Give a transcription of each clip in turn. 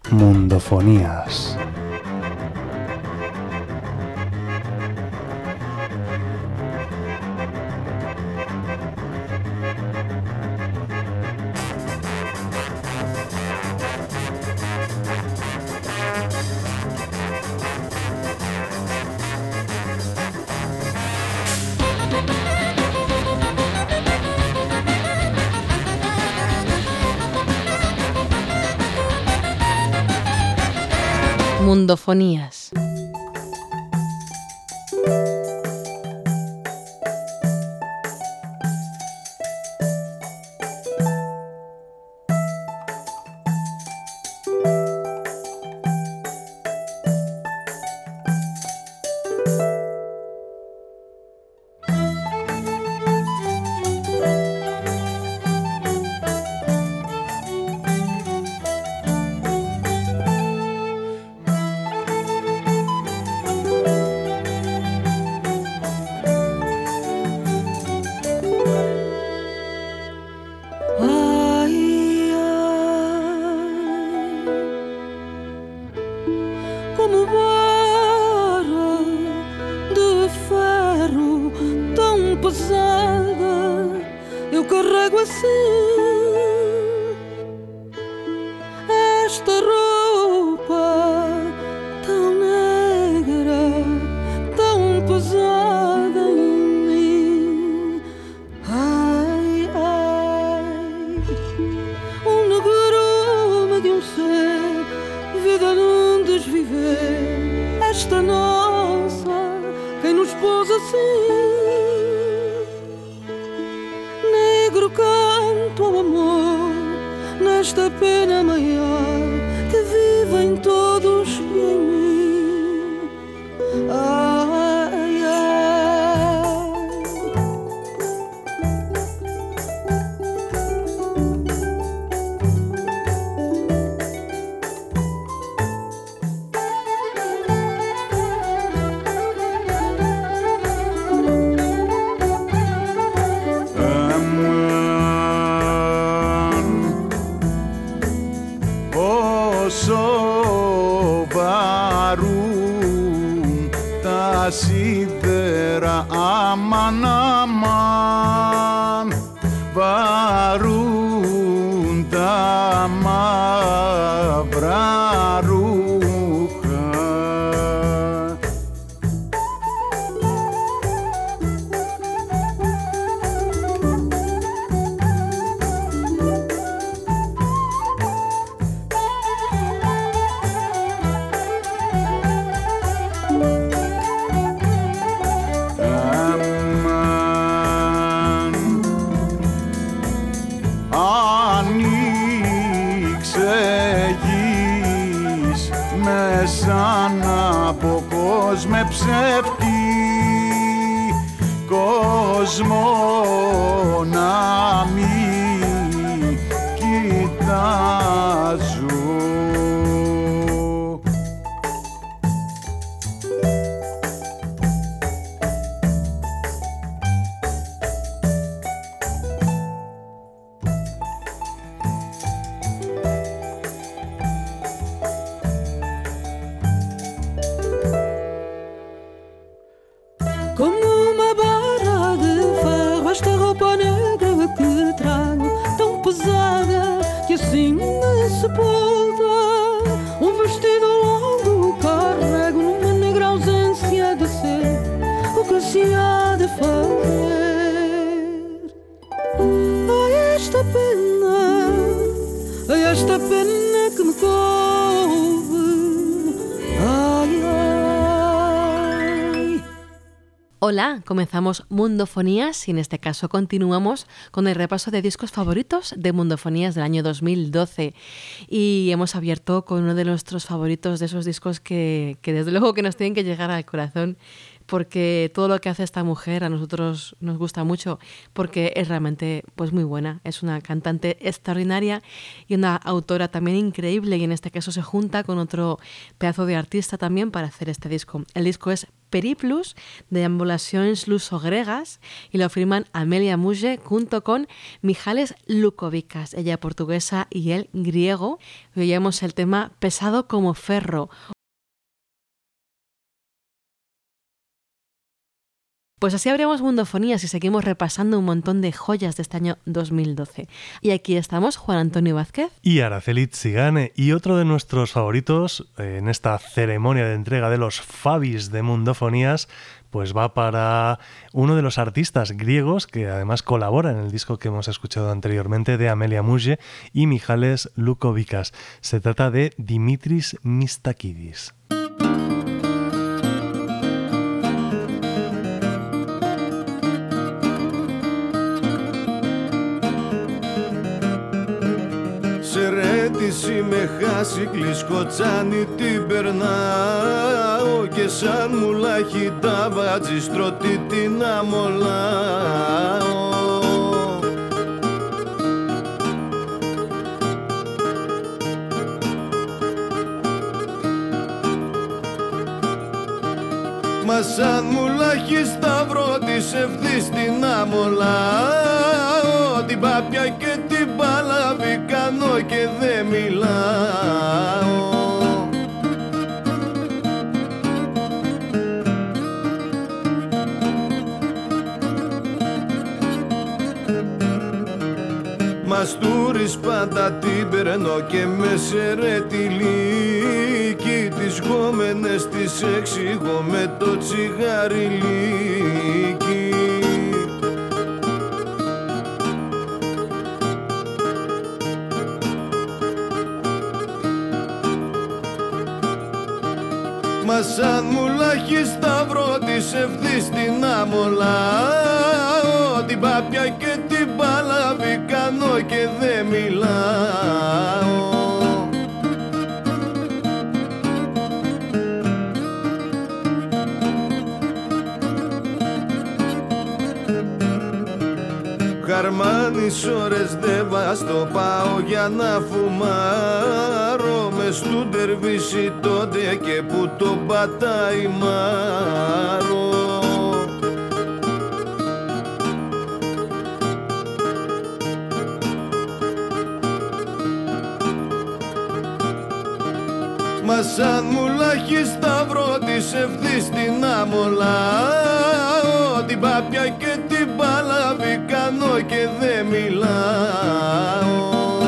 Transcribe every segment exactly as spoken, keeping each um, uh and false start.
Mundofonías. Mundofonías. Σίδερα αμάν αμάν βαρούν τα μαύρα ρούχα. Σαν από κόσμο ψεύτη κόσμο να μην κοιτάζω. Hola, comenzamos Mundofonías y en este caso continuamos con el repaso de discos favoritos de Mundofonías del año dos mil doce y hemos abierto con uno de nuestros favoritos, de esos discos que, que desde luego que nos tienen que llegar al corazón, porque todo lo que hace esta mujer a nosotros nos gusta mucho, porque es realmente pues muy buena. Es una cantante extraordinaria y una autora también increíble, y en este caso se junta con otro pedazo de artista también para hacer este disco. El disco es Periplus, de Ambulaciones Lusogregas, y lo firman Amelia Muge junto con Michales Lukovikas, ella portuguesa y él griego. Y oímos el tema Pesado como ferro. Pues así abrimos Mundofonías y seguimos repasando un montón de joyas de este año dos mil doce. Y aquí estamos Juan Antonio Vázquez y Araceli Tsigane, y otro de nuestros favoritos eh, en esta ceremonia de entrega de los Fabis de Mundofonías, pues va para uno de los artistas griegos que además colabora en el disco que hemos escuchado anteriormente de Amelia Muge y Michales Lukovikas. Se trata de Dimitris Mistakidis. Σερέτηση με χάσει κλισκοτσάνι την περνάω και σαν μουλάχι τα βάτζι στρωτή την αμολάω. Μα σαν μουλάχι σταυρό της ευθύς την αμολάω, την πάπια και την παλαβή κάνω και δεν μιλάω. Μαστούρης πάντα την περνώ και με σερετιλίκι, τις γόμενες τις εξηγώ με το τσιγαριλίκι. Μα σαν μουλάχι σταυρό της ευθύς την αμολάω, την πάπια και την παλαβή κάνω και δεν μιλάω. Χαρμάνεις ώρες δεν βάστο, πάω για να φουμάρω μες στου ντερβίσι τότε και που το πατάει μάρο. Μα σαν μουλάχι σταυρό της ευθύς την αμολάω, την πάπια και την παλαβή κάνω και δεν μιλάω.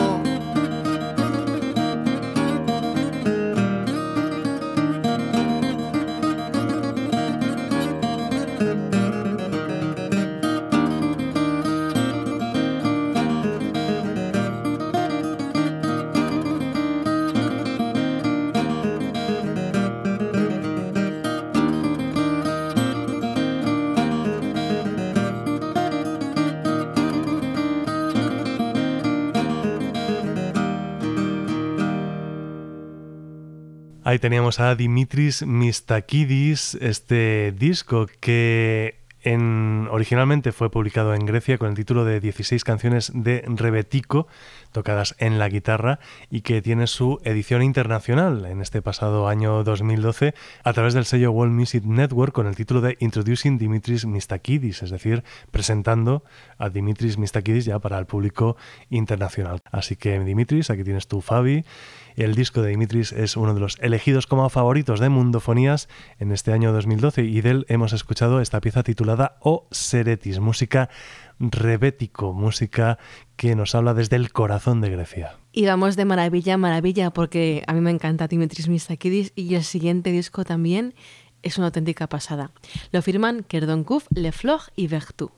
Ahí teníamos a Dimitris Mistakidis, este disco que en, originalmente fue publicado en Grecia con el título de dieciséis canciones de rebetiko, tocadas en la guitarra, y que tiene su edición internacional en este pasado año dos mil doce a través del sello World Music Network con el título de Introducing Dimitris Mistakidis, es decir, presentando a Dimitris Mistakidis ya para el público internacional. Así que Dimitris, aquí tienes tu Fabi. El disco de Dimitris es uno de los elegidos como favoritos de Mundofonías en este año dos mil doce, y de él hemos escuchado esta pieza titulada O Seretis, música rebetiko, música que nos habla desde el corazón de Grecia. Y vamos de maravilla a maravilla, porque a mí me encanta Dimitris Mistakidis y el siguiente disco también es una auténtica pasada. Lo firman Kerdonkov, Le Flog y Vertu.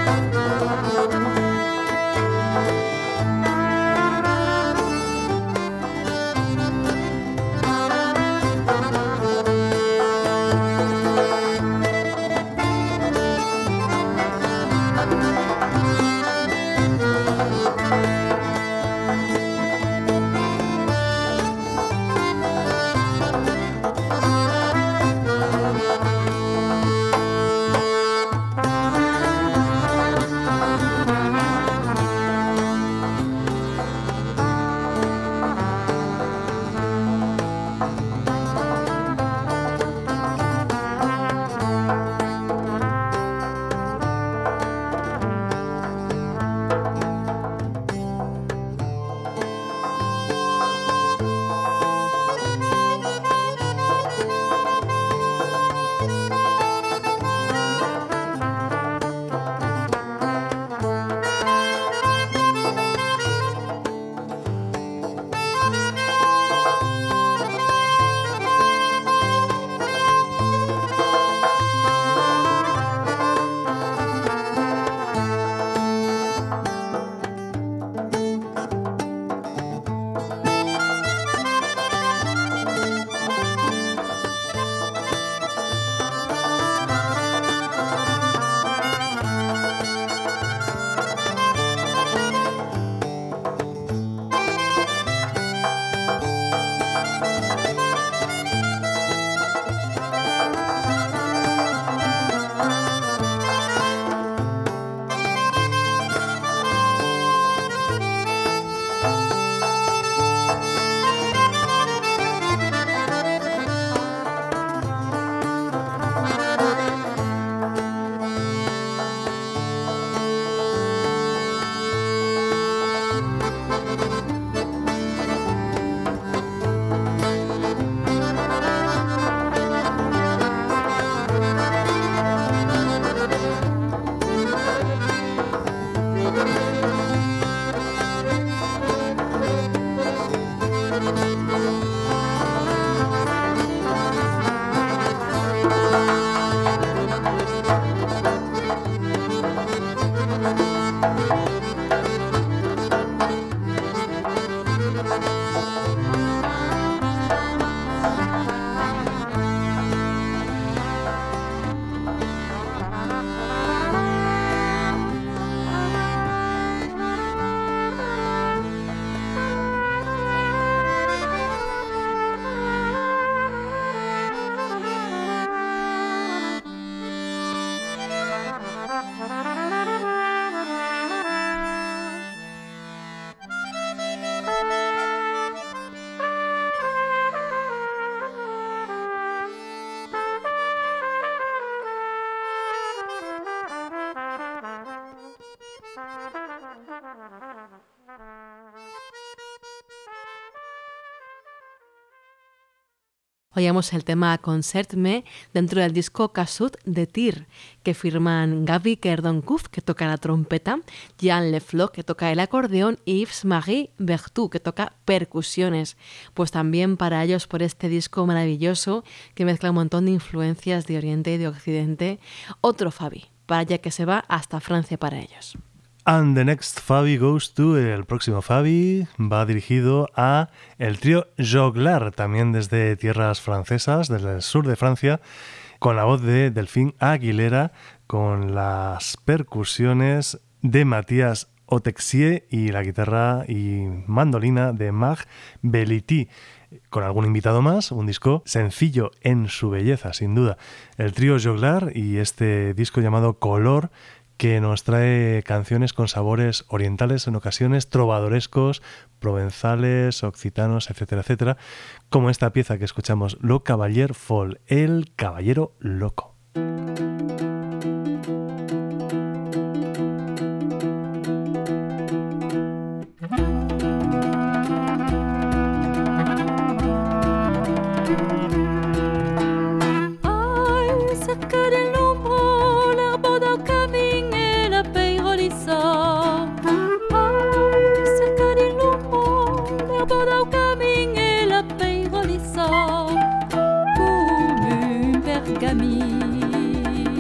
Oíamos el tema Concert-me dentro del disco Casut de Tir, que firman Gaby Kerdoncouf, que toca la trompeta, Jean Lefloc, que toca el acordeón, y Yves-Marie Berthoud, que toca percusiones. Pues también para ellos, por este disco maravilloso que mezcla un montón de influencias de Oriente y de Occidente, otro Fabi, para allá que se va hasta Francia para ellos. And the next Fabi goes to, el próximo Fabi va dirigido a el trío Joglar, también desde tierras francesas, desde el sur de Francia, con la voz de Delphine Aguilera, con las percusiones de Mathias Otexier y la guitarra y mandolina de Marc Beliti, con algún invitado más, un disco sencillo en su belleza, sin duda. El trío Joglar y este disco llamado Color, que nos trae canciones con sabores orientales, en ocasiones trovadorescos, provenzales, occitanos, etcétera, etcétera, como esta pieza que escuchamos, Le Cavalier Folle, el caballero loco. Comme une pergamine.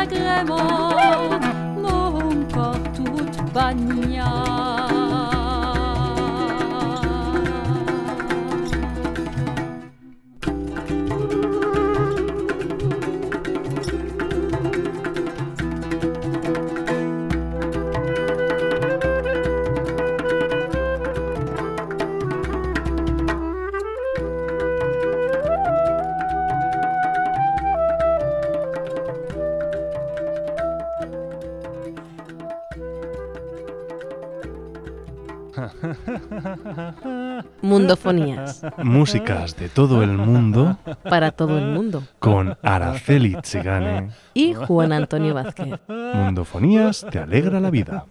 désagréments mon corps tout bagnard. Mundofonías. Músicas de todo el mundo Para todo el mundo. con Araceli Tsigane. Y Juan Antonio Vázquez. Mundofonías te alegra la vida.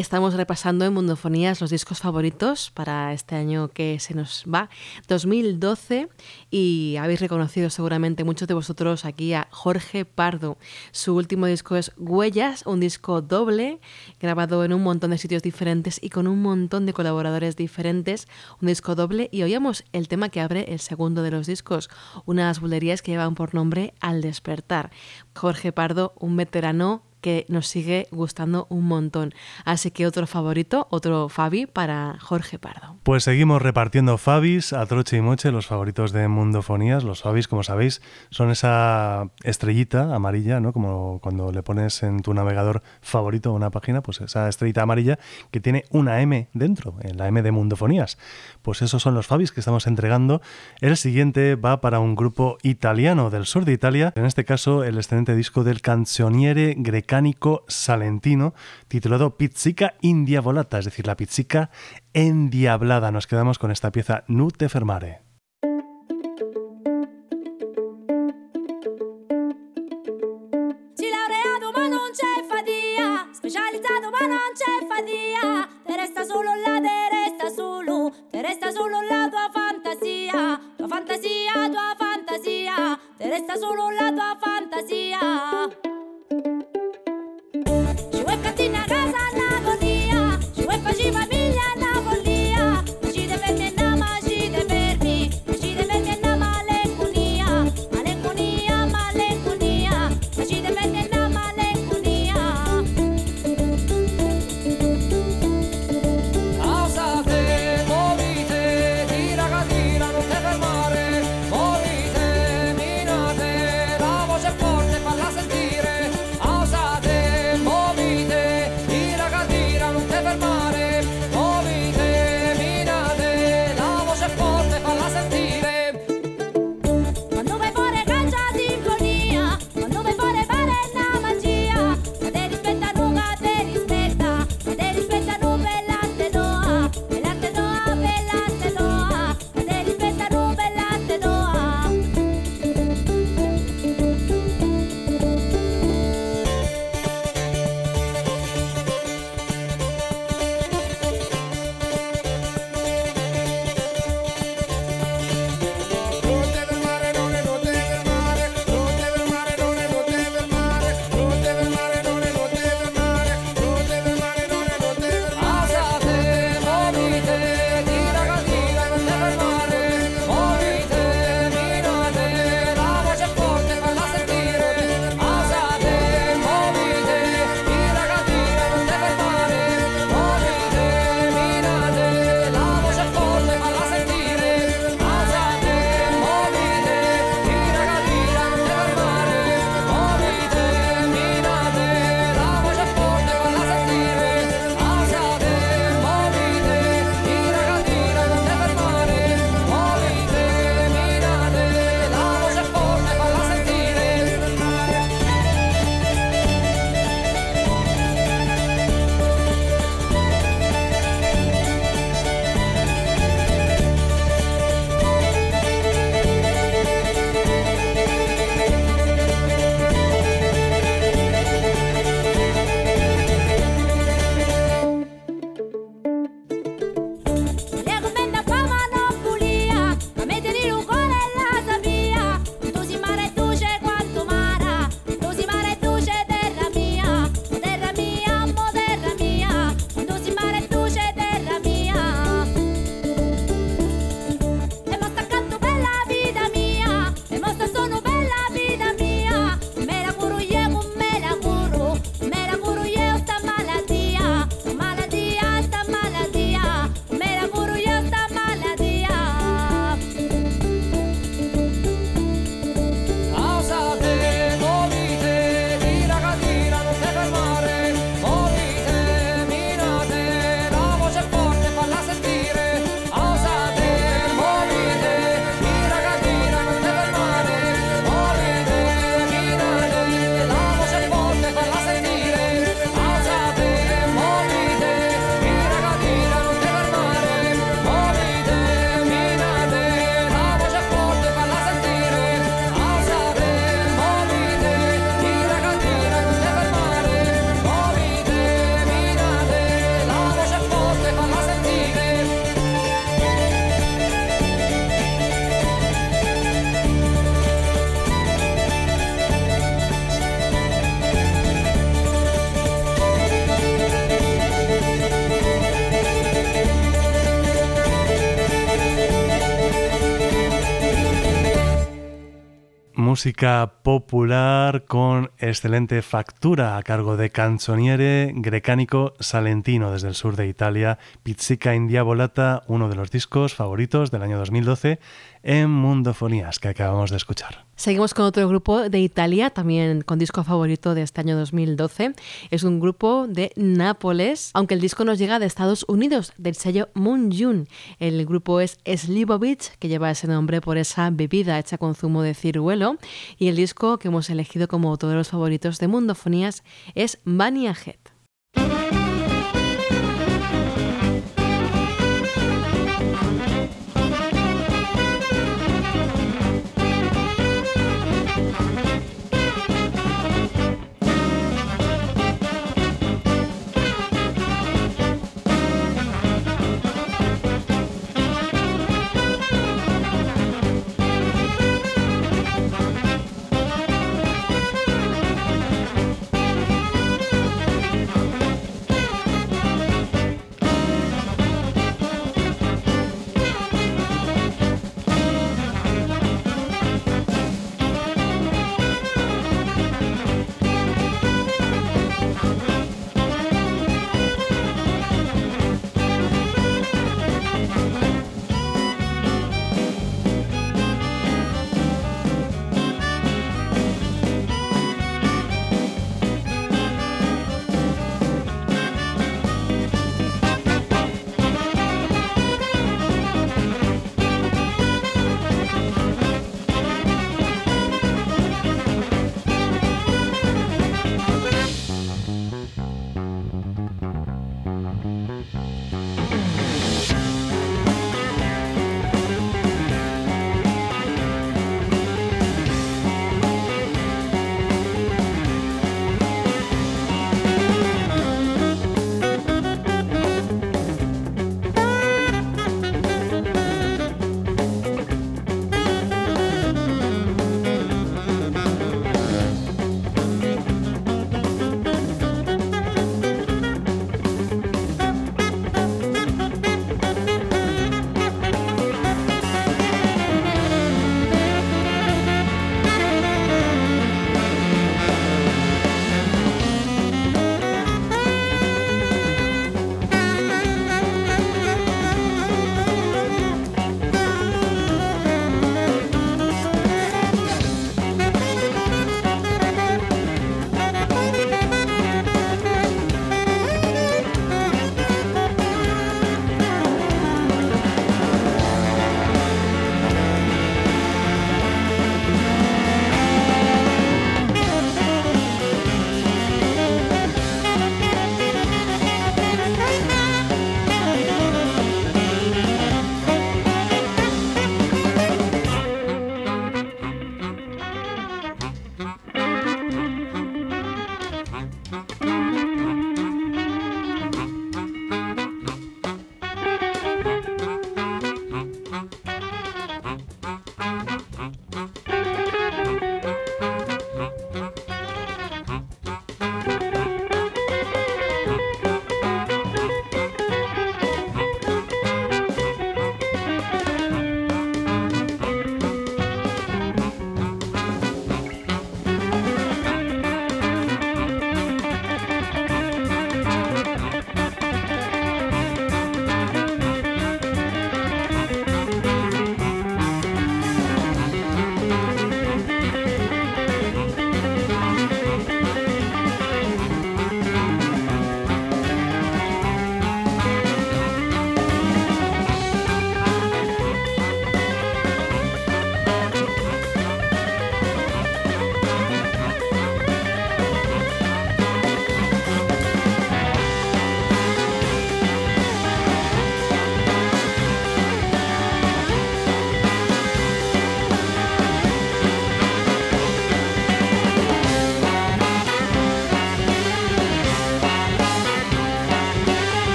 Estamos repasando en Mundofonías los discos favoritos para este año que se nos va, dos mil doce, y habéis reconocido seguramente muchos de vosotros aquí a Jorge Pardo. Su último disco es Huellas, un disco doble, grabado en un montón de sitios diferentes y con un montón de colaboradores diferentes, un disco doble, y oíamos el tema que abre el segundo de los discos, unas bulerías que llevan por nombre Al despertar. Jorge Pardo, un veterano que nos sigue gustando un montón. Así que otro favorito, otro Fabi para Jorge Pardo. Pues seguimos repartiendo Fabis a troche y moche, los favoritos de Mundofonías. Los Fabis, como sabéis, son esa estrellita amarilla, ¿no? Como cuando le pones en tu navegador favorito una página, pues esa estrellita amarilla que tiene una M dentro, en la M de Mundofonías. Pues esos son los Fabis que estamos entregando. El siguiente va para un grupo italiano del sur de Italia, en este caso el excelente disco del canzoniere grecanico salentino, titulado Pizzica Indiavolata, es decir, la pizzica endiablada. Nos quedamos con esta pieza Nu te fermare. Si laureato ma non c'è fatia, specializzato ma non c'è fatia, te resta solo la, te resta solo, te resta solo la tua fantasia, tua fantasia, tua fantasia, te resta solo la tua fantasia. Ci vuoi cattina a casa una godia, ci vuoi facci famiglia una follia, ma ci deve fermi, ma ci deve fermi, ma ci deve fermi una malinconia, malinconia, malinconia, ma ci deve fermi una malinconia. música popular con excelente factura a cargo de Canzoniere Grecanico Salentino desde el sur de Italia, Pizzica Indiavolata, uno de los discos favoritos del año dos mil doce en Mundofonías que acabamos de escuchar. Seguimos con otro grupo de Italia, también con disco favorito de este año dos mil doce. Es un grupo de Nápoles, aunque el disco nos llega de Estados Unidos, del sello Moon June. El grupo es Slivovich, que lleva ese nombre por esa bebida hecha con zumo de ciruelo, y el disco que hemos elegido como otro de los favoritos de Mundofonías es Vania Head.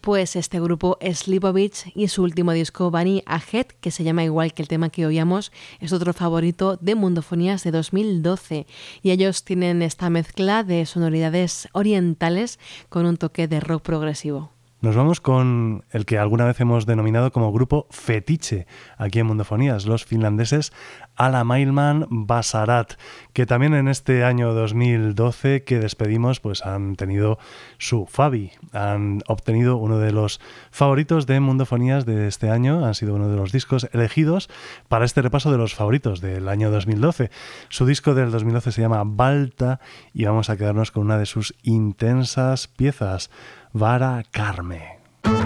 Pues este grupo Slivovitz y su último disco Bunny Ahead, que se llama igual que el tema que oíamos, es otro favorito de Mundofonías de dos mil doce. Y ellos tienen esta mezcla de sonoridades orientales con un toque de rock progresivo. Nos vamos con el que alguna vez hemos denominado como grupo fetiche aquí en Mundofonías, los finlandeses Alamailman Basarat, que también en este año dos mil doce que despedimos pues han tenido su Fabi, han obtenido uno de los favoritos de Mundofonías de este año, han sido uno de los discos elegidos para este repaso de los favoritos del año dos mil doce. Su disco del dos mil doce se llama Balta y vamos a quedarnos con una de sus intensas piezas, Vara Carme.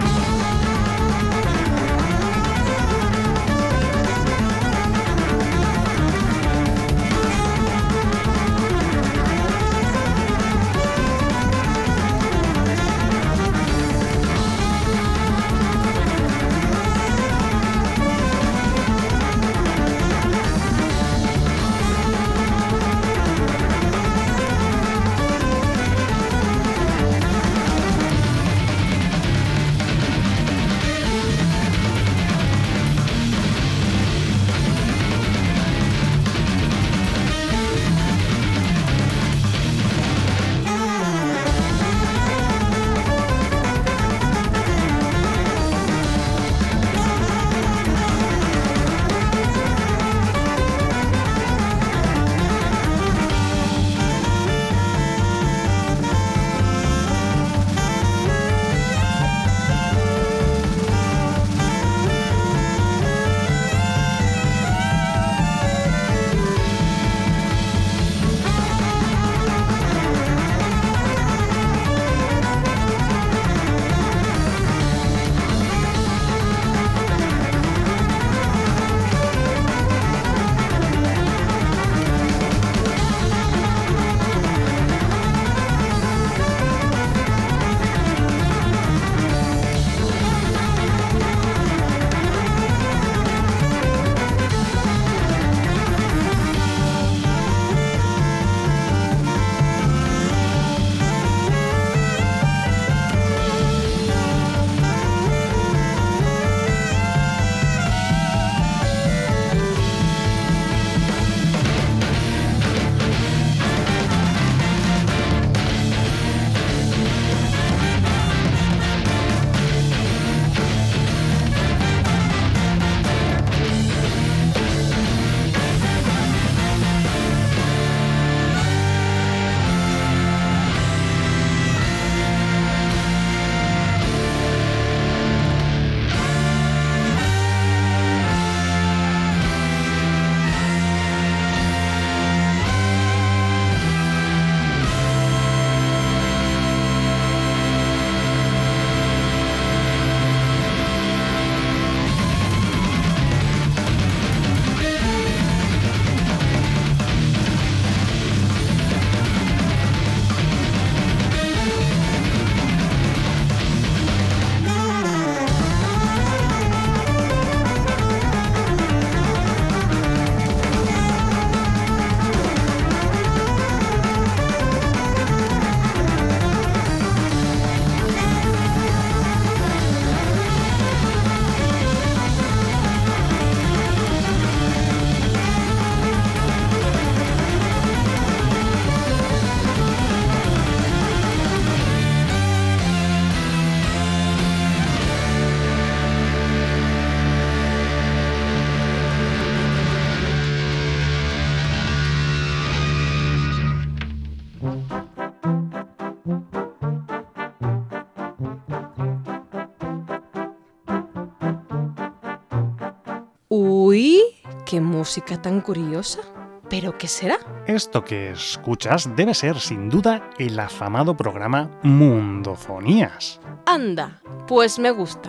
Uy, qué música tan curiosa. ¿Pero qué será? Esto que escuchas debe ser, sin duda, el afamado programa Mundofonías. Anda, pues me gusta.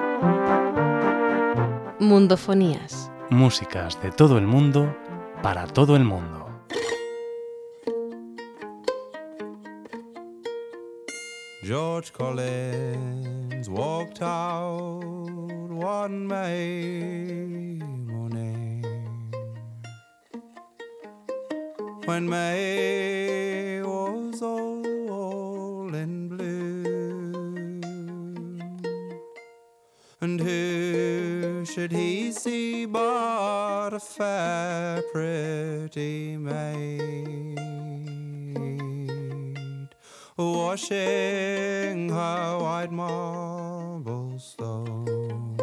Mundofonías. Músicas de todo el mundo para todo el mundo. George Collins walked out one May morning when May was all in bloom. And who should he see but a fair, pretty maid, washing her white marble stone.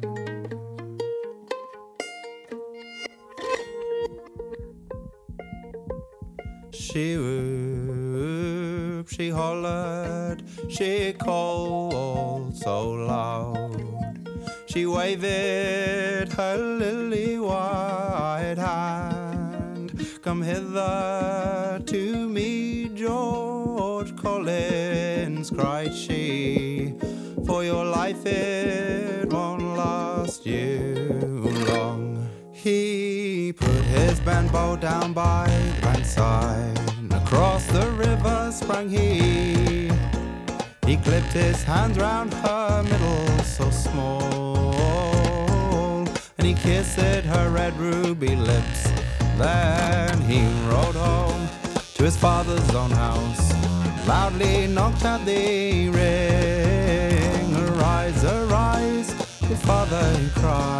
She whooped, she hollered, she called so loud. She waved her lily white hand. Come hither to me, George Collins, cried she, for your life it won't last you long. He put his band bow down by the bankside, and across the river sprang he. He clipped his hands round her middle so small, and he kissed her red ruby lips. Then he rode home to his father's own house, loudly knocked at the ring. Arise, arise, your father, he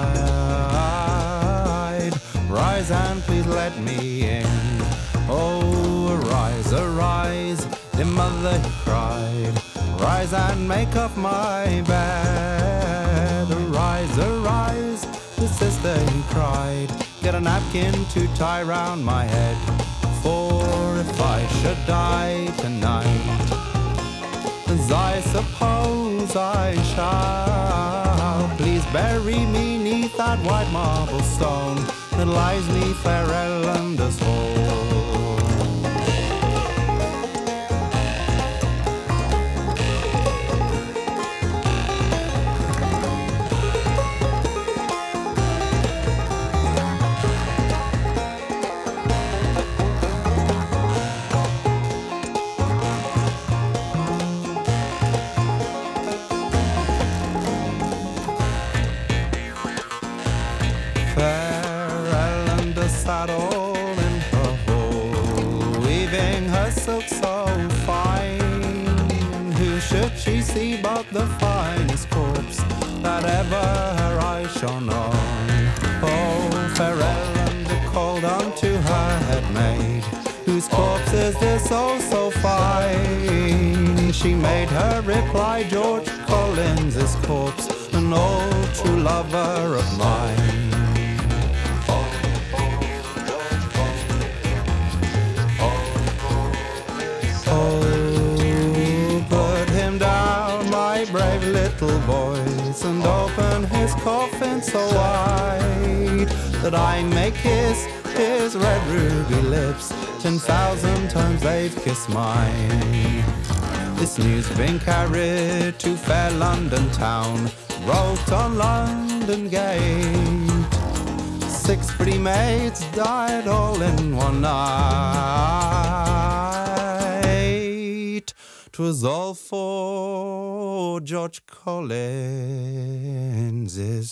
cried. Rise and please let me in. Oh, arise, arise, dear mother, he cried. Rise and make up my bed. Arise, arise, the sister, he cried. Get a napkin to tie round my head, for if I should die tonight, as I suppose I shall, please bury me neath that white marble stone that lies neath Fairellander's hall. Sat all in her hole, weaving her silk so fine. Who should she see but the finest corpse that ever her eyes shone on? Oh, fair Ellender called unto her head maid, whose corpse is this oh so fine? She made her reply, George Collins' corpse, an old true lover of mine. Brave little boys, and open his coffin so wide that I may kiss his red ruby lips. Ten thousand times they've kissed mine. This news been carried to fair London town, wrote on London gate. Six pretty maids died all in one night. 'Twas all for George Collins'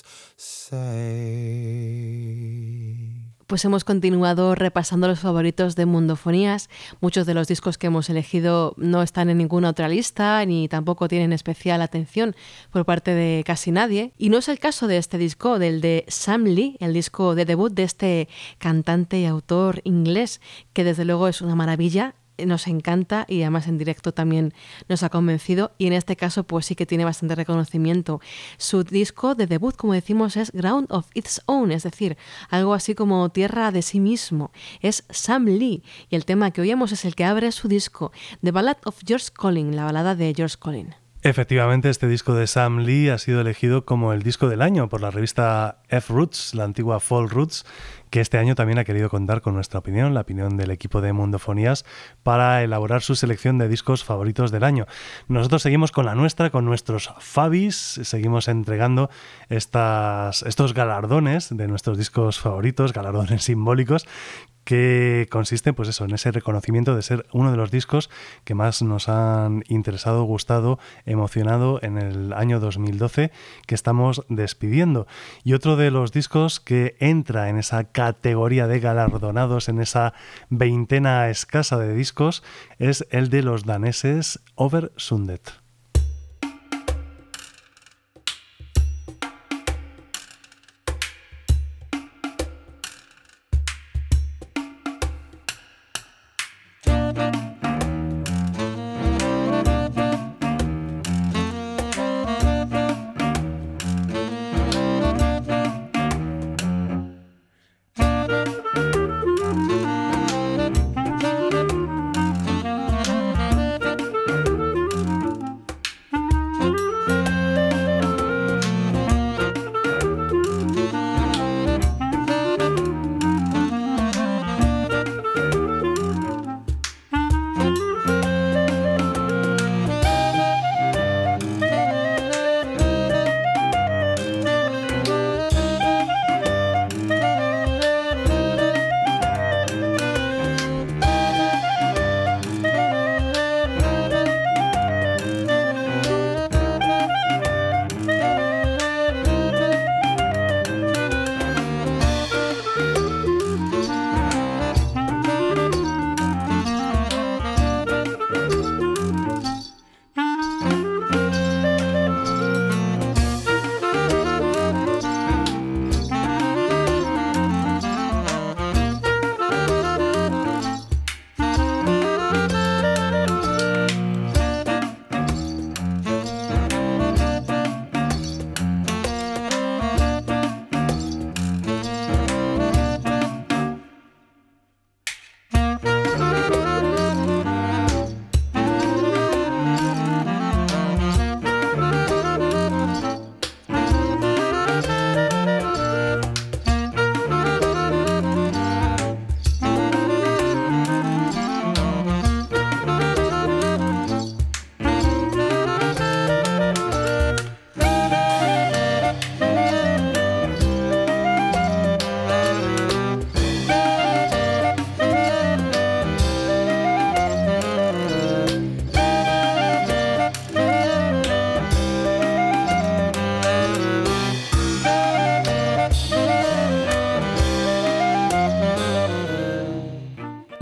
sake. Pues hemos continuado repasando los favoritos de Mundofonías. Muchos de los discos que hemos elegido no están en ninguna otra lista, ni tampoco tienen especial atención por parte de casi nadie. Y no es el caso de este disco, del de Sam Lee, el disco de debut de este cantante y autor inglés, que desde luego es una maravilla. Nos encanta y además en directo también nos ha convencido, y en este caso pues sí que tiene bastante reconocimiento. Su disco de debut, como decimos, es Ground of Its Own, es decir, algo así como tierra de sí mismo. Es Sam Lee, y el tema que oímos es el que abre su disco, The Ballad of George Collins, la balada de George Collins. Efectivamente, este disco de Sam Lee ha sido elegido como el disco del año por la revista F-Roots, la antigua Folk Roots, que este año también ha querido contar con nuestra opinión, la opinión del equipo de Mundofonías, para elaborar su selección de discos favoritos del año. Nosotros seguimos con la nuestra, con nuestros Fabis, seguimos entregando estas, estos galardones de nuestros discos favoritos, galardones simbólicos, que consiste pues eso, en ese reconocimiento de ser uno de los discos que más nos han interesado, gustado, emocionado en el año dos mil doce, que estamos despidiendo. Y otro de los discos que entra en esa categoría de galardonados, en esa veintena escasa de discos, es el de los daneses Over Sundet.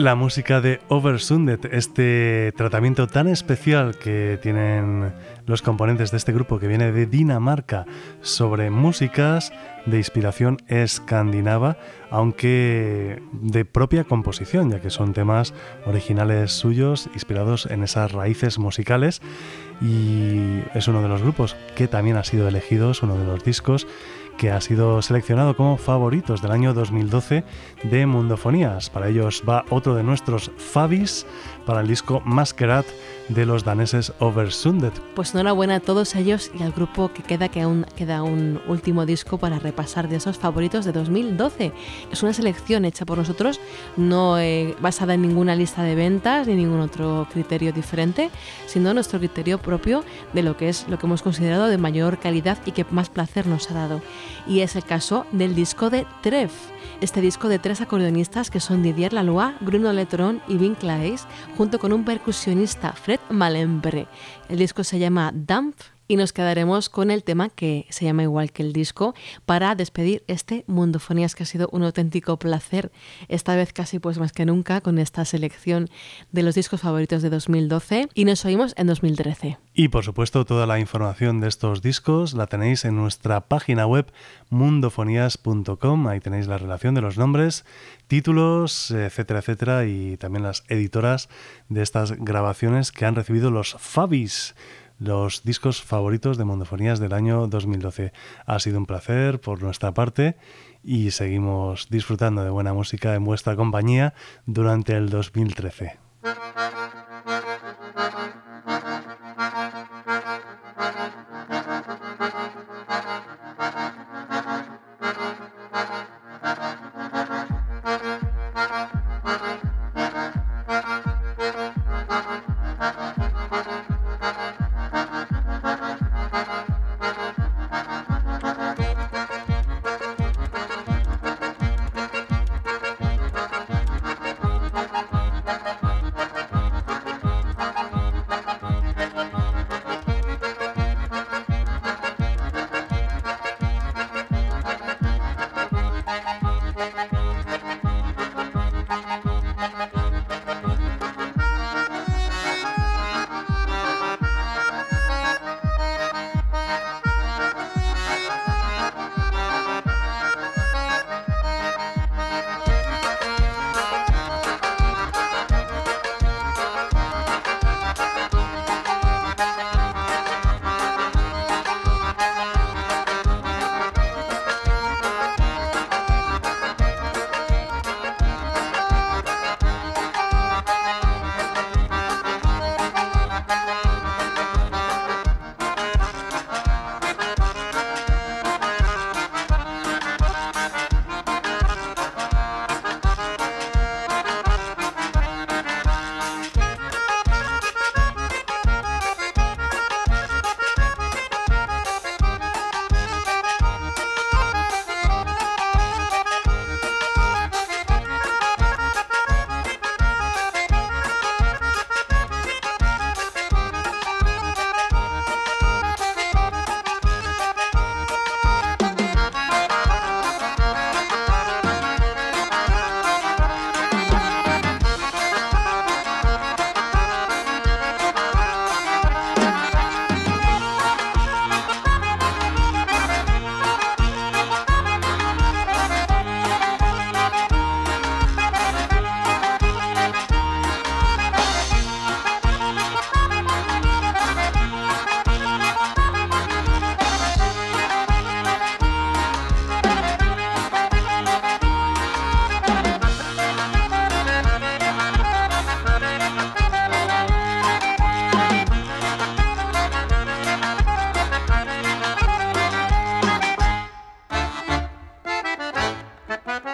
La música de Oversundet, este tratamiento tan especial que tienen los componentes de este grupo que viene de Dinamarca sobre músicas de inspiración escandinava, aunque de propia composición, ya que son temas originales suyos, inspirados en esas raíces musicales, y es uno de los grupos que también ha sido elegido, es uno de los discos que ha sido seleccionado como favoritos del año dos mil doce de Mundofonías. Para ellos va otro de nuestros favis para el disco Masquerade de los daneses Oversundet. Pues enhorabuena a todos ellos y al grupo que queda, que aún queda un último disco para repasar de esos favoritos de dos mil doce. Es una selección hecha por nosotros, no eh, basada en ninguna lista de ventas ni ningún otro criterio diferente, sino nuestro criterio propio de lo que es lo que hemos considerado de mayor calidad y que más placer nos ha dado. Y es el caso del disco de Tref, este disco de tres acordeonistas que son Didier Laloy, Bruno Letron y Vin Claes, junto con un percusionista, Fred Malembre. El disco se llama Dampf y nos quedaremos con el tema que se llama igual que el disco para despedir este Mundofonías, que ha sido un auténtico placer, esta vez casi pues más que nunca, con esta selección de los discos favoritos de dos mil doce, y nos oímos en dos mil trece. Y por supuesto toda la información de estos discos la tenéis en nuestra página web mundofonías punto com. Ahí tenéis la relación de los nombres, títulos, etcétera, etcétera, y también las editoras de estas grabaciones que han recibido los Fabis, los discos favoritos de Mundofonías del año dos mil doce. Ha sido un placer por nuestra parte y seguimos disfrutando de buena música en vuestra compañía durante el dos mil trece.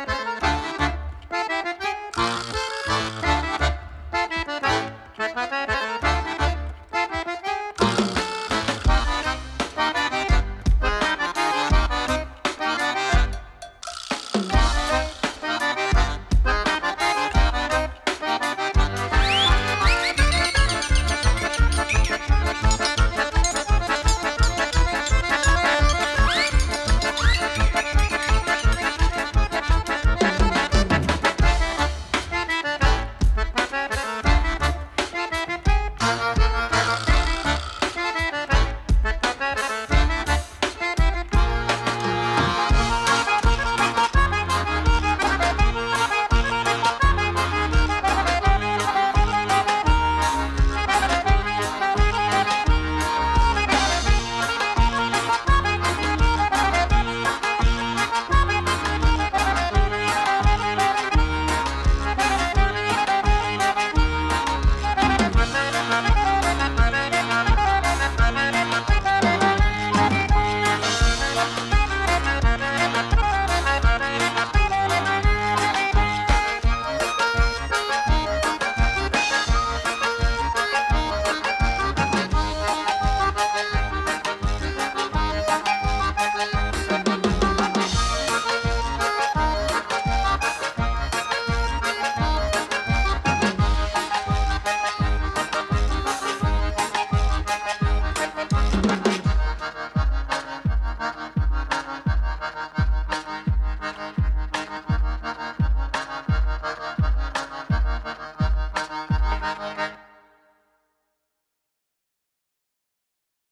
Bye.